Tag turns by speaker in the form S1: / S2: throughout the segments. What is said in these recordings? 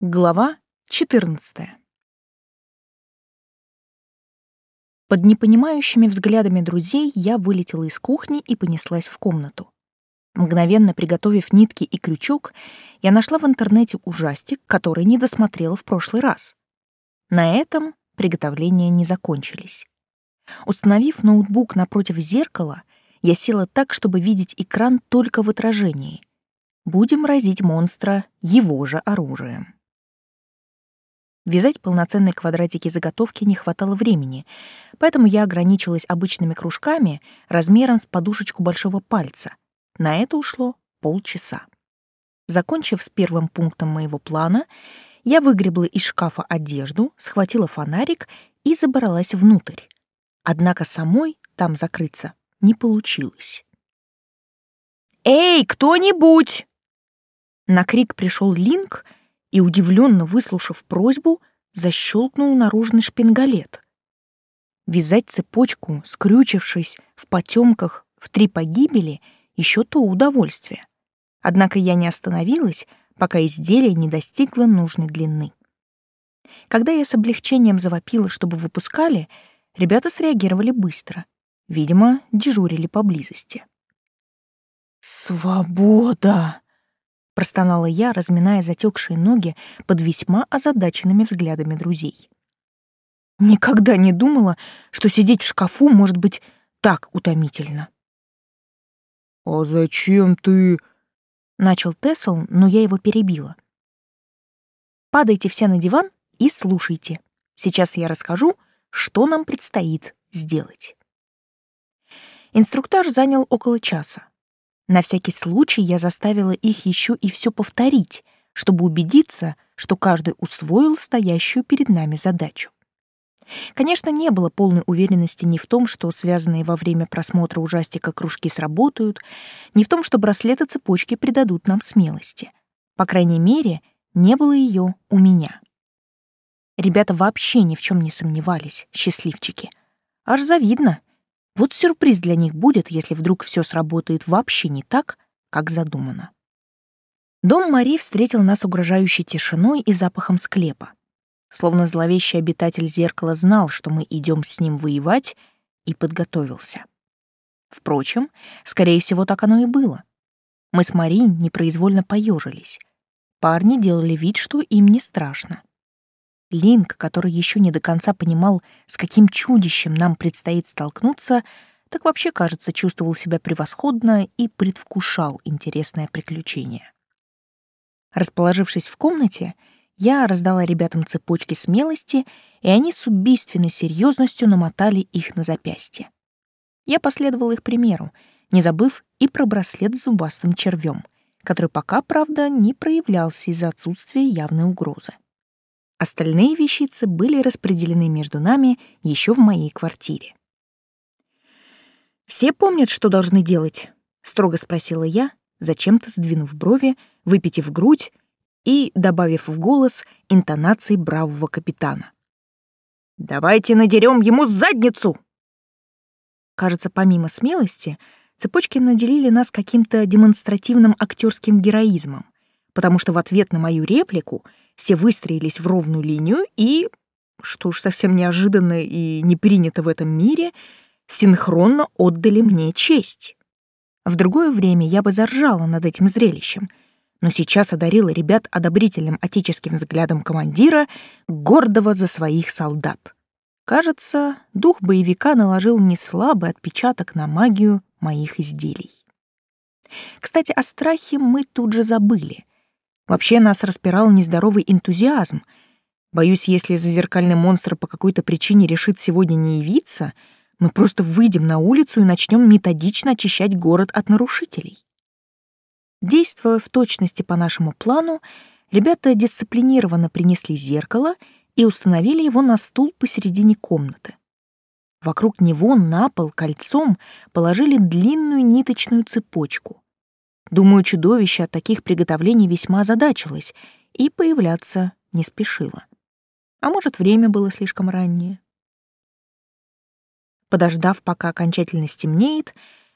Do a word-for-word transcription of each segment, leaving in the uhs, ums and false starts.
S1: Глава четырнадцатая. Под непонимающими взглядами друзей я вылетела из кухни и понеслась в комнату. Мгновенно приготовив нитки и крючок, я нашла в интернете ужастик, который не досмотрела в прошлый раз. На этом приготовления не закончились. Установив ноутбук напротив зеркала, я села так, чтобы видеть экран только в отражении. Будем разить монстра его же оружием. Вязать полноценные квадратики заготовки не хватало времени, поэтому я ограничилась обычными кружками размером с подушечку большого пальца. На это ушло полчаса. Закончив с первым пунктом моего плана, я выгребла из шкафа одежду, схватила фонарик и забралась внутрь. Однако самой там закрыться не получилось. «Эй, кто-нибудь!» На крик пришел Линк и, удивленно выслушав просьбу, защелкнул наружный шпингалет. Вязать цепочку, скрючившись в потемках в три погибели, еще то удовольствие. Однако я не остановилась, пока изделие не достигло нужной длины. Когда я с облегчением завопила, чтобы выпускали, ребята среагировали быстро. Видимо, дежурили поблизости. «Свобода!» — простонала я, разминая затекшие ноги под весьма озадаченными взглядами друзей. Никогда не думала, что сидеть в шкафу может быть так утомительно. «А зачем ты...» — начал Тесл, но я его перебила. «Падайте все на диван и слушайте. Сейчас я расскажу, что нам предстоит сделать». Инструктаж занял около часа. На всякий случай я заставила их еще и все повторить, чтобы убедиться, что каждый усвоил стоящую перед нами задачу. Конечно, не было полной уверенности ни в том, что связанные во время просмотра ужастика кружки сработают, ни в том, что браслеты-цепочки придадут нам смелости. По крайней мере, не было ее у меня. Ребята вообще ни в чем не сомневались, счастливчики. Аж завидно. Вот сюрприз для них будет, если вдруг все сработает вообще не так, как задумано. Дом Мари встретил нас угрожающей тишиной и запахом склепа. Словно зловещий обитатель зеркала знал, что мы идем с ним воевать, и подготовился. Впрочем, скорее всего, так оно и было. Мы с Мари непроизвольно поежились. Парни делали вид, что им не страшно. Линк, который еще не до конца понимал, с каким чудищем нам предстоит столкнуться, так вообще, кажется, чувствовал себя превосходно и предвкушал интересное приключение. Расположившись в комнате, я раздала ребятам цепочки смелости, и они с убийственной серьезностью намотали их на запястье. Я последовала их примеру, не забыв и про браслет с зубастым червем, который пока, правда, не проявлялся из-за отсутствия явной угрозы. Остальные вещицы были распределены между нами еще в моей квартире. «Все помнят, что должны делать?» — строго спросила я, зачем-то сдвинув брови, выпитив грудь и добавив в голос интонации бравого капитана. «Давайте надерем ему задницу!» Кажется, помимо смелости, цепочки наделили нас каким-то демонстративным актерским героизмом, потому что в ответ на мою реплику все выстроились в ровную линию и, что уж совсем неожиданно и не принято в этом мире, синхронно отдали мне честь. В другое время я бы заржала над этим зрелищем, но сейчас одарила ребят одобрительным отеческим взглядом командира, гордого за своих солдат. Кажется, дух боевика наложил неслабый отпечаток на магию моих изделий. Кстати, о страхе мы тут же забыли. Вообще нас распирал нездоровый энтузиазм. Боюсь, если зазеркальный монстр по какой-то причине решит сегодня не явиться, мы просто выйдем на улицу и начнем методично очищать город от нарушителей. Действуя в точности по нашему плану, ребята дисциплинированно принесли зеркало и установили его на стул посередине комнаты. Вокруг него на пол кольцом положили длинную ниточную цепочку. Думаю, чудовище от таких приготовлений весьма озадачилось и появляться не спешило. А может, время было слишком раннее. Подождав, пока окончательно стемнеет,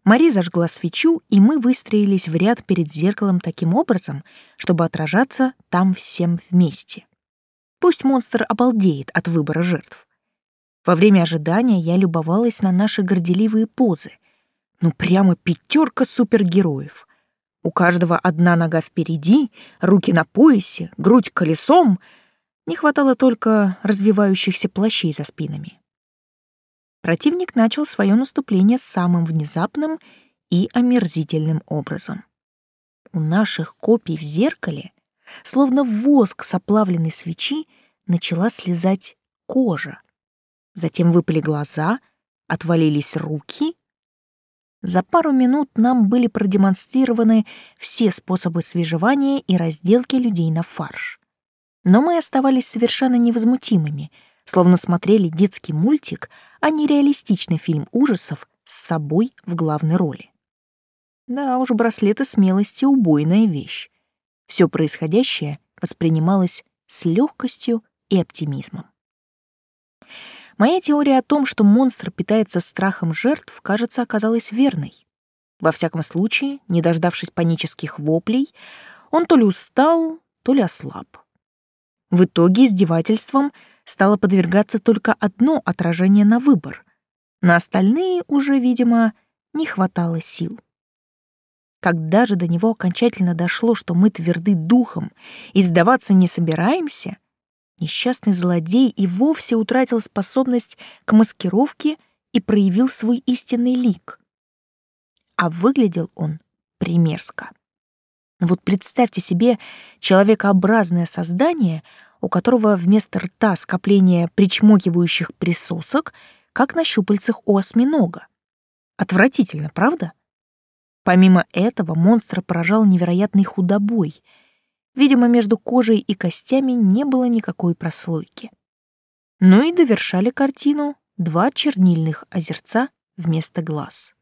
S1: Мари зажгла свечу, и мы выстроились в ряд перед зеркалом таким образом, чтобы отражаться там всем вместе. Пусть монстр обалдеет от выбора жертв. Во время ожидания я любовалась на наши горделивые позы. Ну прямо пятерка супергероев. У каждого одна нога впереди, руки на поясе, грудь колесом. Не хватало только развивающихся плащей за спинами. Противник начал свое наступление самым внезапным и омерзительным образом. У наших копий в зеркале, словно воск с оплавленной свечи, начала слезать кожа. Затем выпали глаза, отвалились руки. За пару минут нам были продемонстрированы все способы свежевания и разделки людей на фарш. Но мы оставались совершенно невозмутимыми, словно смотрели детский мультик, а не реалистичный фильм ужасов с собой в главной роли. Да уж, браслеты смелости — убойная вещь. Все происходящее воспринималось с легкостью и оптимизмом. Моя теория о том, что монстр питается страхом жертв, кажется, оказалась верной. Во всяком случае, не дождавшись панических воплей, он то ли устал, то ли ослаб. В итоге издевательствам стало подвергаться только одно отражение на выбор. На остальные уже, видимо, не хватало сил. Когда же до него окончательно дошло, что мы тверды духом и сдаваться не собираемся, несчастный злодей и вовсе утратил способность к маскировке и проявил свой истинный лик. А выглядел он примерзко. Вот представьте себе человекообразное создание, у которого вместо рта скопление причмокивающих присосок, как на щупальцах у осьминога. Отвратительно, правда? Помимо этого монстра поражал невероятной худобой. Видимо, между кожей и костями не было никакой прослойки. Ну и довершали картину два чернильных озерца вместо глаз.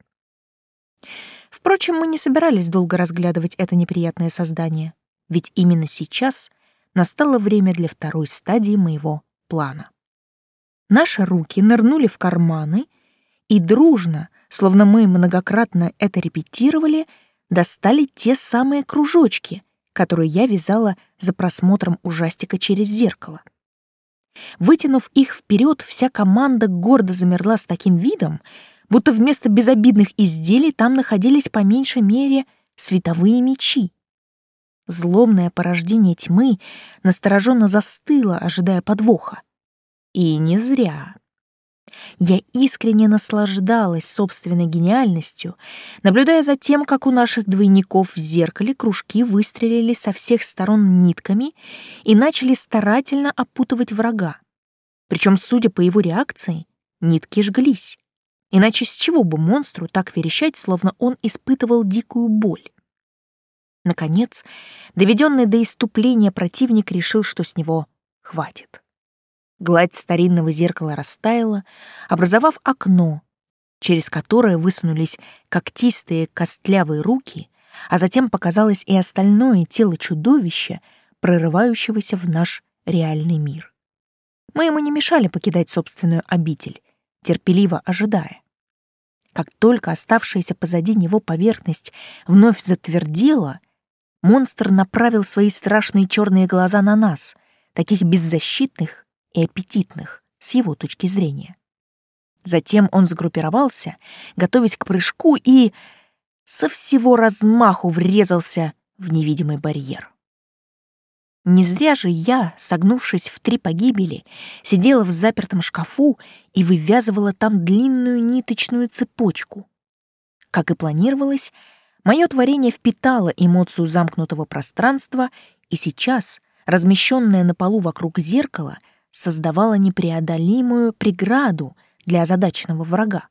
S1: Впрочем, мы не собирались долго разглядывать это неприятное создание, ведь именно сейчас настало время для второй стадии моего плана. Наши руки нырнули в карманы и дружно, словно мы многократно это репетировали, достали те самые кружочки, которые я вязала за просмотром ужастика через зеркало. Вытянув их вперед, вся команда гордо замерла с таким видом, будто вместо безобидных изделий там находились по меньшей мере световые мечи. Злобное порождение тьмы настороженно застыло, ожидая подвоха. И не зря. Я искренне наслаждалась собственной гениальностью, наблюдая за тем, как у наших двойников в зеркале кружки выстрелили со всех сторон нитками и начали старательно опутывать врага. Причем, судя по его реакции, нитки жглись. Иначе с чего бы монстру так верещать, словно он испытывал дикую боль? Наконец, доведенный до исступления противник решил, что с него хватит. Гладь старинного зеркала растаяла, образовав окно, через которое высунулись когтистые костлявые руки, а затем показалось и остальное тело чудовища, прорывающегося в наш реальный мир. Мы ему не мешали покидать собственную обитель, терпеливо ожидая. Как только оставшаяся позади него поверхность вновь затвердела, монстр направил свои страшные черные глаза на нас, таких беззащитных и аппетитных с его точки зрения. Затем он сгруппировался, готовясь к прыжку, и со всего размаху врезался в невидимый барьер. Не зря же я, согнувшись в три погибели, сидела в запертом шкафу и вывязывала там длинную ниточную цепочку. Как и планировалось, мое творение впитало эмоцию замкнутого пространства, и сейчас, размещенное на полу вокруг зеркала, создавала непреодолимую преграду для озадаченного врага.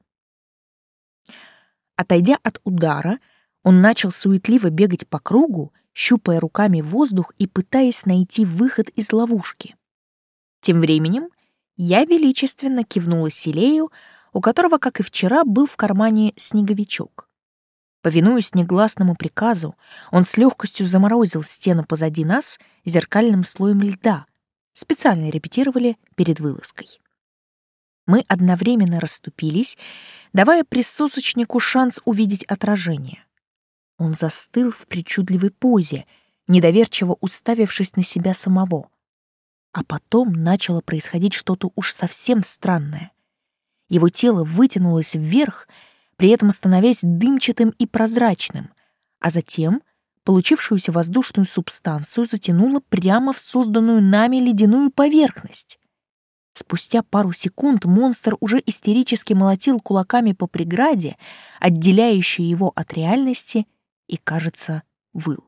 S1: Отойдя от удара, он начал суетливо бегать по кругу, щупая руками воздух и пытаясь найти выход из ловушки. Тем временем я величественно кивнула Селею, у которого, как и вчера, был в кармане снеговичок. Повинуясь негласному приказу, он с легкостью заморозил стену позади нас зеркальным слоем льда, специально репетировали перед вылазкой. Мы одновременно расступились, давая присосочнику шанс увидеть отражение. Он застыл в причудливой позе, недоверчиво уставившись на себя самого. А потом начало происходить что-то уж совсем странное. Его тело вытянулось вверх, при этом становясь дымчатым и прозрачным, а затем получившуюся воздушную субстанцию затянуло прямо в созданную нами ледяную поверхность. Спустя пару секунд монстр уже истерически молотил кулаками по преграде, отделяющей его от реальности, и, кажется, выл.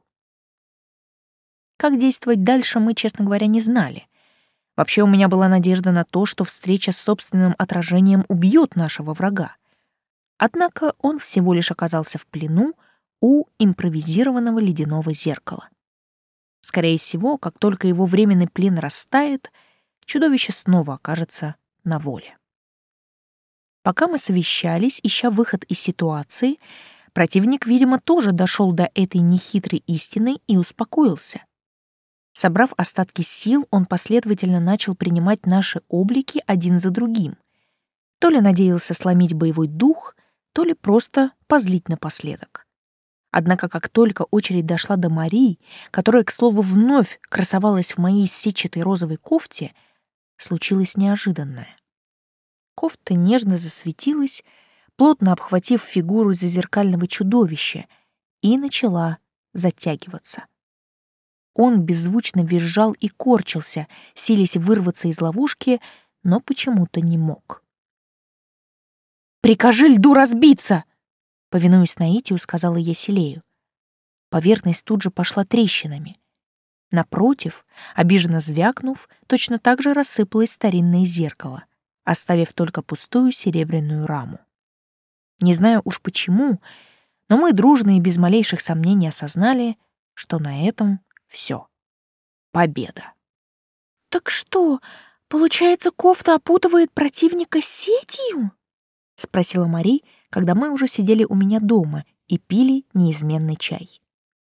S1: Как действовать дальше, мы, честно говоря, не знали. Вообще у меня была надежда на то, что встреча с собственным отражением убьет нашего врага. Однако он всего лишь оказался в плену у импровизированного ледяного зеркала. Скорее всего, как только его временный плен растает, чудовище снова окажется на воле. Пока мы совещались, ища выход из ситуации, противник, видимо, тоже дошел до этой нехитрой истины и успокоился. Собрав остатки сил, он последовательно начал принимать наши облики один за другим. То ли надеялся сломить боевой дух, то ли просто позлить напоследок. Однако, как только очередь дошла до Марии, которая, к слову, вновь красовалась в моей сетчатой розовой кофте, случилось неожиданное. Кофта нежно засветилась, плотно обхватив фигуру зазеркального чудовища, и начала затягиваться. Он беззвучно визжал и корчился, силясь вырваться из ловушки, но почему-то не мог. «Прикажи льду разбиться!» — повинуясь наитию, сказала я Селею. Поверхность тут же пошла трещинами. Напротив, обиженно звякнув, точно так же рассыпалось старинное зеркало, оставив только пустую серебряную раму. Не знаю уж почему, но мы дружно и без малейших сомнений осознали, что на этом все. Победа. «Так что, получается, кофта опутывает противника сетью?» — спросила Мари, когда мы уже сидели у меня дома и пили неизменный чай.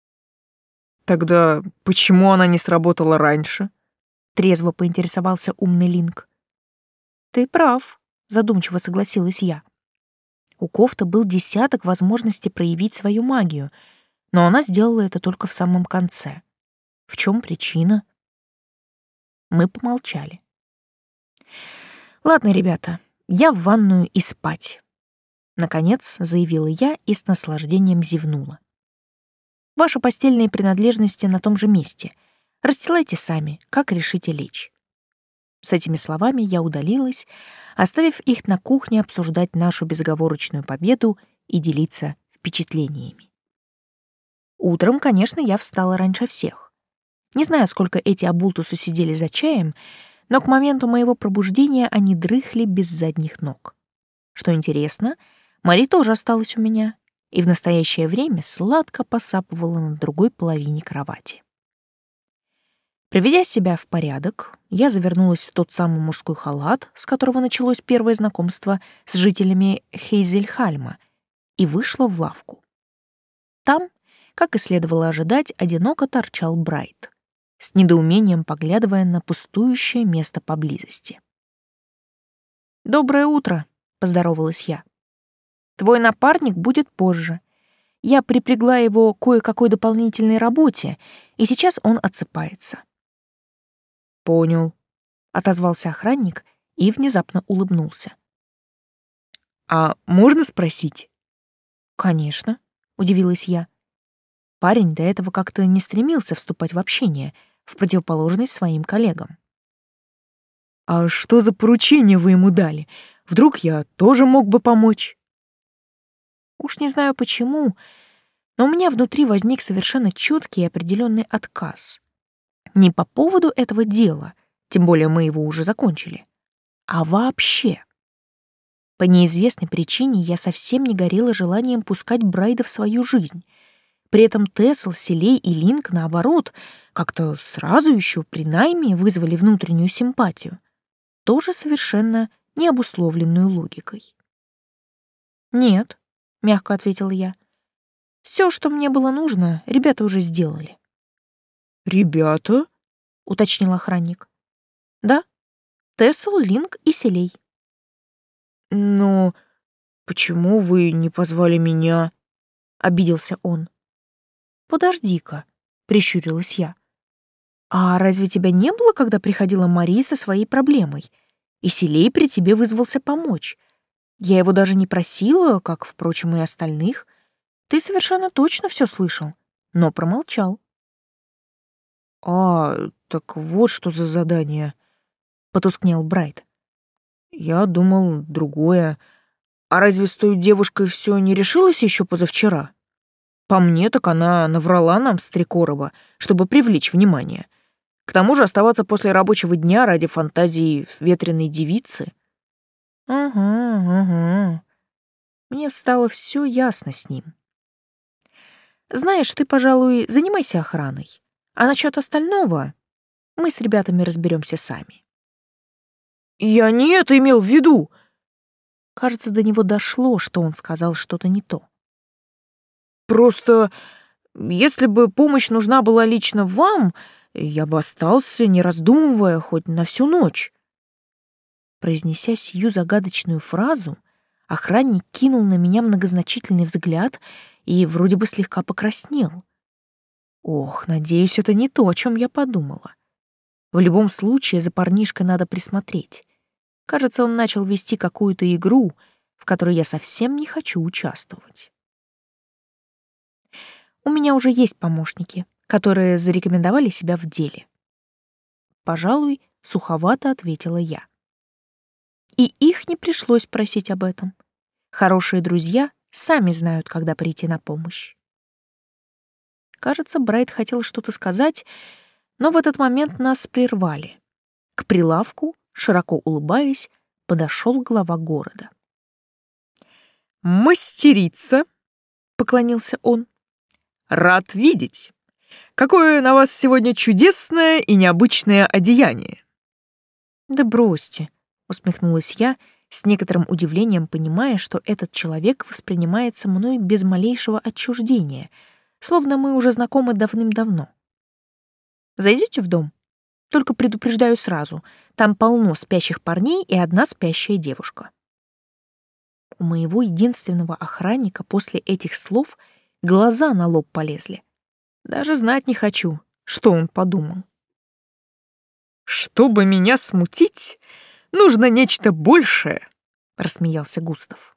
S2: «Тогда почему она не сработала раньше?»
S1: — трезво поинтересовался умный Линк. «Ты прав», — задумчиво согласилась я. У кофты был десяток возможностей проявить свою магию, но она сделала это только в самом конце. В чем причина? Мы помолчали. «Ладно, ребята, я в ванную и спать», — наконец заявила я и с наслаждением зевнула. «Ваши постельные принадлежности на том же месте. Расстилайте сами, как решите лечь». С этими словами я удалилась, оставив их на кухне обсуждать нашу безоговорочную победу и делиться впечатлениями. Утром, конечно, я встала раньше всех. Не знаю, сколько эти оболтусы сидели за чаем, но к моменту моего пробуждения они дрыхли без задних ног. Что интересно, Мари тоже осталась у меня и в настоящее время сладко посапывала на другой половине кровати. Приведя себя в порядок, я завернулась в тот самый мужской халат, с которого началось первое знакомство с жителями Хейзельхальма, и вышла в лавку. Там, как и следовало ожидать, одиноко торчал Брайт, с недоумением поглядывая на пустующее место поблизости. «Доброе утро», — поздоровалась я. «Твой напарник будет позже. Я припрягла его кое-какой дополнительной работе, и сейчас он отсыпается». «Понял», — отозвался охранник и внезапно улыбнулся.
S2: «А можно спросить?»
S1: «Конечно», — удивилась я. Парень до этого как-то не стремился вступать в общение, в противоположность своим коллегам.
S2: «А что за поручение вы ему дали? Вдруг я тоже мог бы помочь?»
S1: Уж не знаю почему, но у меня внутри возник совершенно четкий и определенный отказ. Не по поводу этого дела, тем более мы его уже закончили, а вообще. По неизвестной причине я совсем не горела желанием пускать Брайда в свою жизнь. При этом Тесл, Селей и Линк, наоборот, как-то сразу еще при найме вызвали внутреннюю симпатию, тоже совершенно необусловленную логикой. «Нет», — мягко ответила я, — «все, что мне было нужно, ребята уже сделали».
S2: «Ребята?»
S1: — уточнил охранник. «Да, Тесл, Линк и Селей».
S2: «Но почему вы не позвали меня?» — обиделся он.
S1: «Подожди-ка», — прищурилась я. «А разве тебя не было, когда приходила Мария со своей проблемой, и Селей при тебе вызвался помочь? Я его даже не просила, как, впрочем, и остальных. Ты совершенно точно все слышал, но промолчал».
S2: «А, так вот что за задание», — потускнел Брайт. «Я думал другое. А разве с той девушкой все не решилось еще позавчера? По мне, так она наврала нам с три короба, чтобы привлечь внимание. К тому же оставаться после рабочего дня ради фантазии ветреной девицы».
S1: «Ага, ага». Мне стало все ясно с ним. «Знаешь, ты, пожалуй, занимайся охраной. А насчет остального мы с ребятами разберемся сами».
S2: «Я не это имел в виду!»
S1: Кажется, до него дошло, что он сказал что-то не то.
S2: «Просто, если бы помощь нужна была лично вам, я бы остался, не раздумывая, хоть на всю ночь».
S1: Произнеся сию загадочную фразу, охранник кинул на меня многозначительный взгляд и вроде бы слегка покраснел. Ох, надеюсь, это не то, о чем я подумала. В любом случае, за парнишкой надо присмотреть. Кажется, он начал вести какую-то игру, в которой я совсем не хочу участвовать. У меня уже есть помощники, которые зарекомендовали себя в деле. Пожалуй, суховато ответила я. И их не пришлось просить об этом. Хорошие друзья сами знают, когда прийти на помощь. Кажется, Брайт хотел что-то сказать, но в этот момент нас прервали. К прилавку, широко улыбаясь, подошел глава города.
S2: «Мастерица!» — поклонился он. «Рад видеть! Какое на вас сегодня чудесное и необычное одеяние!»
S1: «Да бросьте!» — усмехнулась я, с некоторым удивлением понимая, что этот человек воспринимается мной без малейшего отчуждения, словно мы уже знакомы давным-давно. «Зайдете в дом? Только предупреждаю сразу, там полно спящих парней и одна спящая девушка». У моего единственного охранника после этих слов глаза на лоб полезли. Даже знать не хочу, что он подумал.
S2: «Чтобы меня смутить, нужно нечто большее», — рассмеялся Густав.